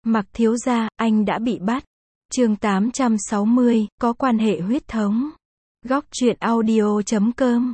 Mặc thiếu gia, anh đã bị bắt. Chương 860, có quan hệ huyết thống. Góc truyện audio.com.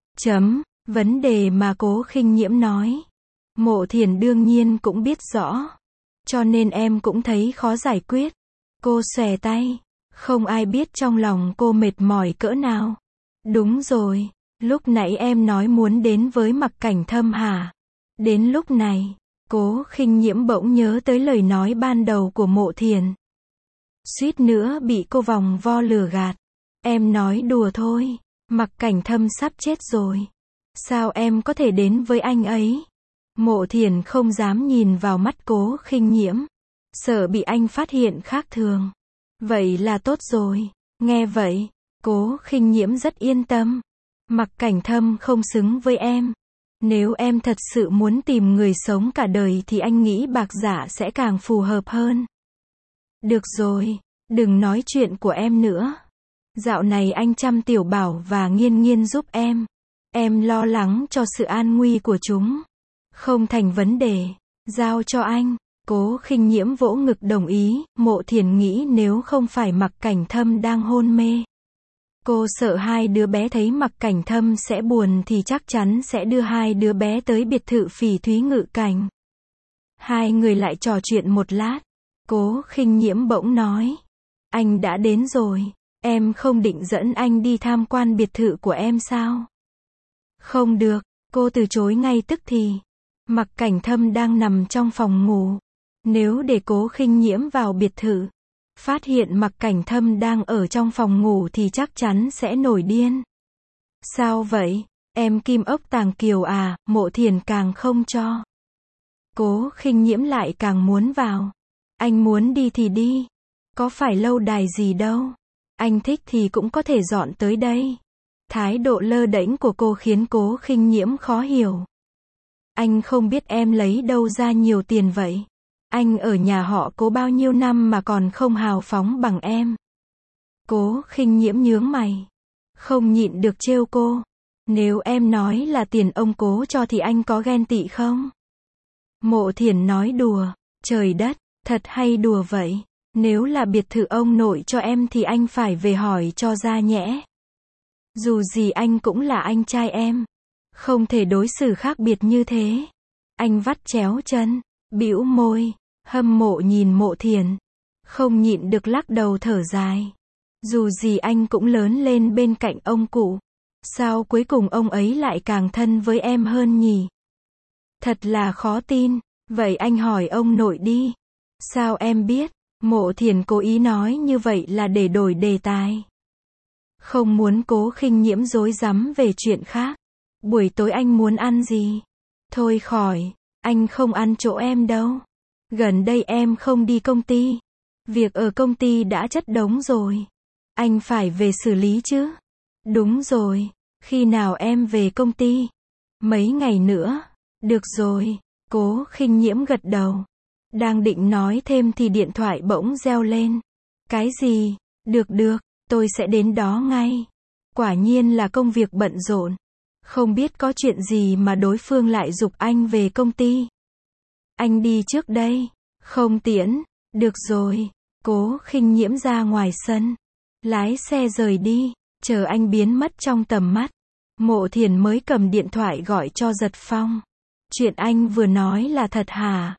Vấn đề mà Cố Khinh Nhiễm nói, Mộ Thiển đương nhiên cũng biết rõ. Cho nên em cũng thấy khó giải quyết. Cô xòe tay. Không ai biết trong lòng cô mệt mỏi cỡ nào. Đúng rồi, lúc nãy em nói muốn đến với Mặc Cảnh Thâm hả? Đến lúc này, Cố Khinh Nhiễm bỗng nhớ tới lời nói ban đầu của Mộ Thiển. Suýt nữa bị cô vòng vo lừa gạt. Em nói đùa thôi, Mặc Cảnh Thâm sắp chết rồi. Sao em có thể đến với anh ấy? Mộ Thiển không dám nhìn vào mắt Cố Khinh Nhiễm, sợ bị anh phát hiện khác thường. Vậy là tốt rồi. Nghe vậy, Cố Khinh Nhiễm rất yên tâm. Mặc Cảnh Thâm không xứng với em. Nếu em thật sự muốn tìm người sống cả đời thì anh nghĩ Bạc Dạ sẽ càng phù hợp hơn. Được rồi, đừng nói chuyện của em nữa. Dạo này anh chăm Tiểu Bảo và Nghiên Nghiên giúp em. Em lo lắng cho sự an nguy của chúng. Không thành vấn đề, giao cho anh. Cố Khinh Nhiễm vỗ ngực đồng ý. Mộ Thiển nghĩ nếu không phải Mặc Cảnh Thâm đang hôn mê, cô sợ hai đứa bé thấy Mặc Cảnh Thâm sẽ buồn thì chắc chắn sẽ đưa hai đứa bé tới biệt thự Phỉ Thúy Ngự Cảnh. Hai người lại trò chuyện một lát. Cố Khinh Nhiễm bỗng nói, anh đã đến rồi, em không định dẫn anh đi tham quan biệt thự của em sao? Không được, cô từ chối ngay tức thì. Mặc Cảnh Thâm đang nằm trong phòng ngủ. Nếu để Cố Khinh Nhiễm vào biệt thự, phát hiện Mặc Cảnh Thâm đang ở trong phòng ngủ thì chắc chắn sẽ nổi điên. Sao vậy? Em Kim Ốc Tàng Kiều à? Mộ Thiển càng không cho. Cố Khinh Nhiễm lại càng muốn vào. Anh muốn đi thì đi. Có phải lâu đài gì đâu. Anh thích thì cũng có thể dọn tới đây. Thái độ lơ đễnh của cô khiến Cố Khinh Nhiễm khó hiểu. Anh không biết em lấy đâu ra nhiều tiền vậy. Anh ở nhà họ Cố bao nhiêu năm mà còn không hào phóng bằng em. Cố Khinh Nhiễm nhướng mày. Không nhịn được trêu cô. Nếu em nói là tiền ông Cố cho thì anh có ghen tị không? Mộ Thiển nói đùa. Trời đất, thật hay đùa vậy. Nếu là biệt thự ông nội cho em thì anh phải về hỏi cho ra nhẽ. Dù gì anh cũng là anh trai em. Không thể đối xử khác biệt như thế. Anh vắt chéo chân, bĩu môi, hâm mộ nhìn Mộ Thiển. Không nhịn được lắc đầu thở dài. Dù gì anh cũng lớn lên bên cạnh ông cụ. Sao cuối cùng ông ấy lại càng thân với em hơn nhỉ? Thật là khó tin. Vậy anh hỏi ông nội đi. Sao em biết? Mộ Thiển cố ý nói như vậy là để đổi đề tài. Không muốn Cố Khinh Nhiễm rối rắm về chuyện khác. Buổi tối anh muốn ăn gì? Thôi khỏi, anh không ăn chỗ em đâu. Gần đây em không đi công ty. Việc ở công ty đã chất đống rồi. Anh phải về xử lý chứ. Đúng rồi, khi nào em về công ty? Mấy ngày nữa. Được rồi, Cố Khinh Nhiễm gật đầu. Đang định nói thêm thì điện thoại bỗng reo lên. Cái gì? Được, tôi sẽ đến đó ngay. Quả nhiên là công việc bận rộn. Không biết có chuyện gì mà đối phương lại giục anh về công ty. Anh đi trước đây. Không tiễn. Được rồi. Cố Khinh Nhiễm ra ngoài sân. Lái xe rời đi. Chờ anh biến mất trong tầm mắt. Mộ Thiển mới cầm điện thoại gọi cho Giật Phong. Chuyện anh vừa nói là thật hả?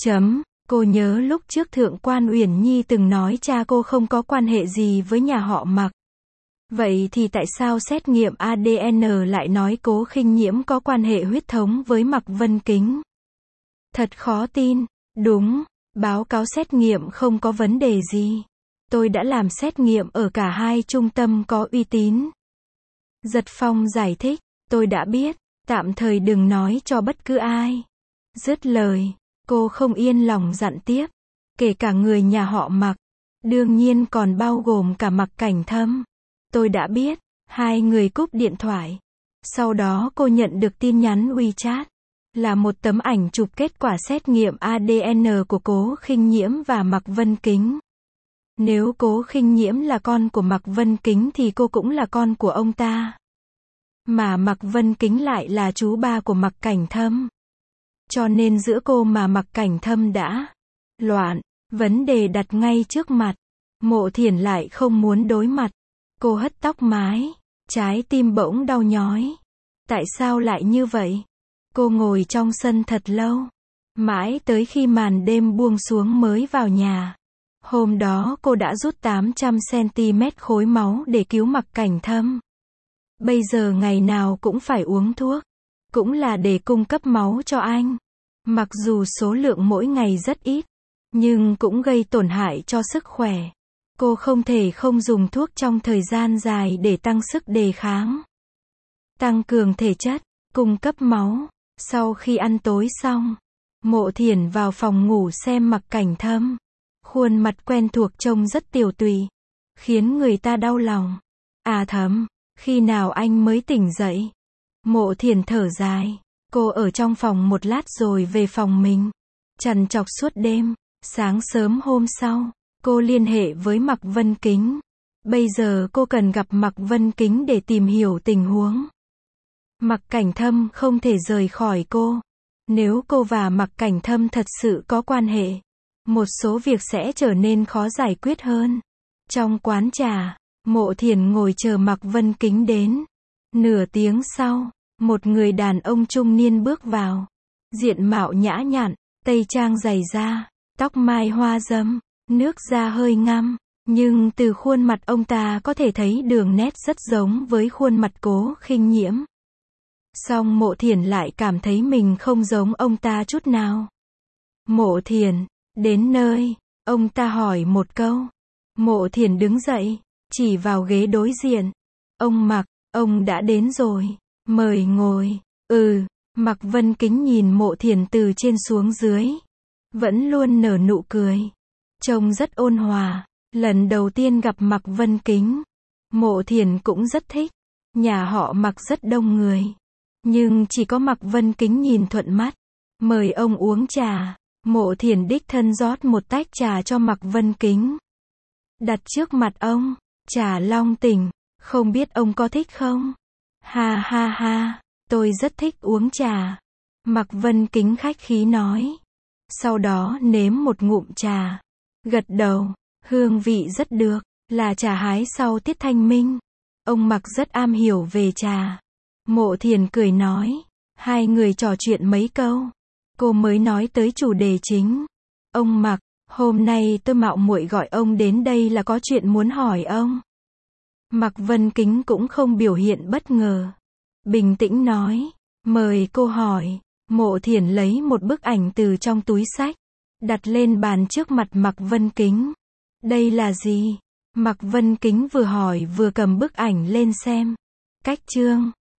Cô nhớ lúc trước Thượng quan Uyển Nhi từng nói cha cô không có quan hệ gì với nhà họ Mặc. Vậy thì tại sao xét nghiệm ADN lại nói Cố Khinh Nhiễm có quan hệ huyết thống với Mặc Vân Kính? Thật khó tin. Đúng, báo cáo xét nghiệm không có vấn đề gì. Tôi đã làm xét nghiệm ở cả hai trung tâm có uy tín. Giật Phong giải thích, tôi đã biết, tạm thời đừng nói cho bất cứ ai. Dứt lời, cô không yên lòng dặn tiếp, kể cả người nhà họ Mặc, đương nhiên còn bao gồm cả Mặc Cảnh Thâm. Tôi đã biết. Hai người cúp điện thoại. Sau đó cô nhận được tin nhắn WeChat. Là một tấm ảnh chụp kết quả xét nghiệm ADN của Cố Khinh Nhiễm và Mặc Vân Kính. Nếu Cố Khinh Nhiễm là con của Mặc Vân Kính thì cô cũng là con của ông ta. Mà Mặc Vân Kính lại là chú ba của Mặc Cảnh Thâm. Cho nên giữa cô mà Mặc Cảnh Thâm đã loạn. Vấn đề đặt ngay trước mặt. Mộ Thiển lại không muốn đối mặt. Cô hất tóc mái. Trái tim bỗng đau nhói. Tại sao lại như vậy? Cô ngồi trong sân thật lâu. Mãi tới khi màn đêm buông xuống mới vào nhà. Hôm đó cô đã rút 800cm khối máu để cứu Mặc Cảnh Thâm. Bây giờ ngày nào cũng phải uống thuốc. Cũng là để cung cấp máu cho anh. Mặc dù số lượng mỗi ngày rất ít, nhưng cũng gây tổn hại cho sức khỏe. Cô không thể không dùng thuốc trong thời gian dài để tăng sức đề kháng, tăng cường thể chất, cung cấp máu. Sau khi ăn tối xong, Mộ Thiển vào phòng ngủ xem Mặc Cảnh Thâm. Khuôn mặt quen thuộc trông rất tiều tụy, khiến người ta đau lòng. À Thâm, khi nào anh mới tỉnh dậy? Mộ Thiển thở dài. Cô ở trong phòng một lát rồi về phòng mình. Trằn trọc suốt đêm. Sáng sớm hôm sau, cô liên hệ với Mạc Vân Kính. Bây giờ cô cần gặp Mạc Vân Kính để tìm hiểu tình huống. Mặc Cảnh Thâm không thể rời khỏi cô. Nếu cô và Mặc Cảnh Thâm thật sự có quan hệ, một số việc sẽ trở nên khó giải quyết hơn. Trong quán trà, Mộ Thiển ngồi chờ Mạc Vân Kính đến. Nửa tiếng sau, một người đàn ông trung niên bước vào. Diện mạo nhã nhặn, tây trang dày da, tóc mai hoa râm, nước da hơi ngăm. Nhưng từ khuôn mặt ông ta có thể thấy đường nét rất giống với khuôn mặt Cố Khinh Nhiễm. Song Mộ Thiển lại cảm thấy mình không giống ông ta chút nào. Mộ Thiển, đến nơi, ông ta hỏi một câu. Mộ Thiển đứng dậy, chỉ vào ghế đối diện. Ông Mạc, ông đã đến rồi, mời ngồi. Mạc Vân Kính nhìn Mộ Thiển từ trên xuống dưới. Vẫn luôn nở nụ cười. Trông rất ôn hòa. Lần đầu tiên gặp Mạc Vân Kính, Mộ Thiển cũng rất thích. Nhà họ Mạc rất đông người, nhưng chỉ có Mạc Vân Kính nhìn thuận mắt. Mời ông uống trà. Mộ Thiển đích thân rót một tách trà cho Mạc Vân Kính, đặt trước mặt ông. Trà long tỉnh, không biết ông có thích không? Ha ha ha, tôi rất thích uống trà. Mạc Vân Kính khách khí nói. Sau đó nếm một ngụm trà, gật đầu. Hương vị rất được, là trà hái sau tiết thanh minh. Ông Mạc rất am hiểu về trà. Mộ Thiển cười nói. Hai người trò chuyện mấy câu, cô mới nói tới chủ đề chính. Ông Mạc, hôm nay tôi mạo muội gọi ông đến đây là có chuyện muốn hỏi ông. Mạc Vân Kính cũng không biểu hiện bất ngờ. Bình tĩnh nói. Mời cô hỏi. Mộ Thiển lấy một bức ảnh từ trong túi xách, đặt lên bàn trước mặt Mạc Vân Kính. Đây là gì? Mạc Vân Kính vừa hỏi vừa cầm bức ảnh lên xem. Cách chương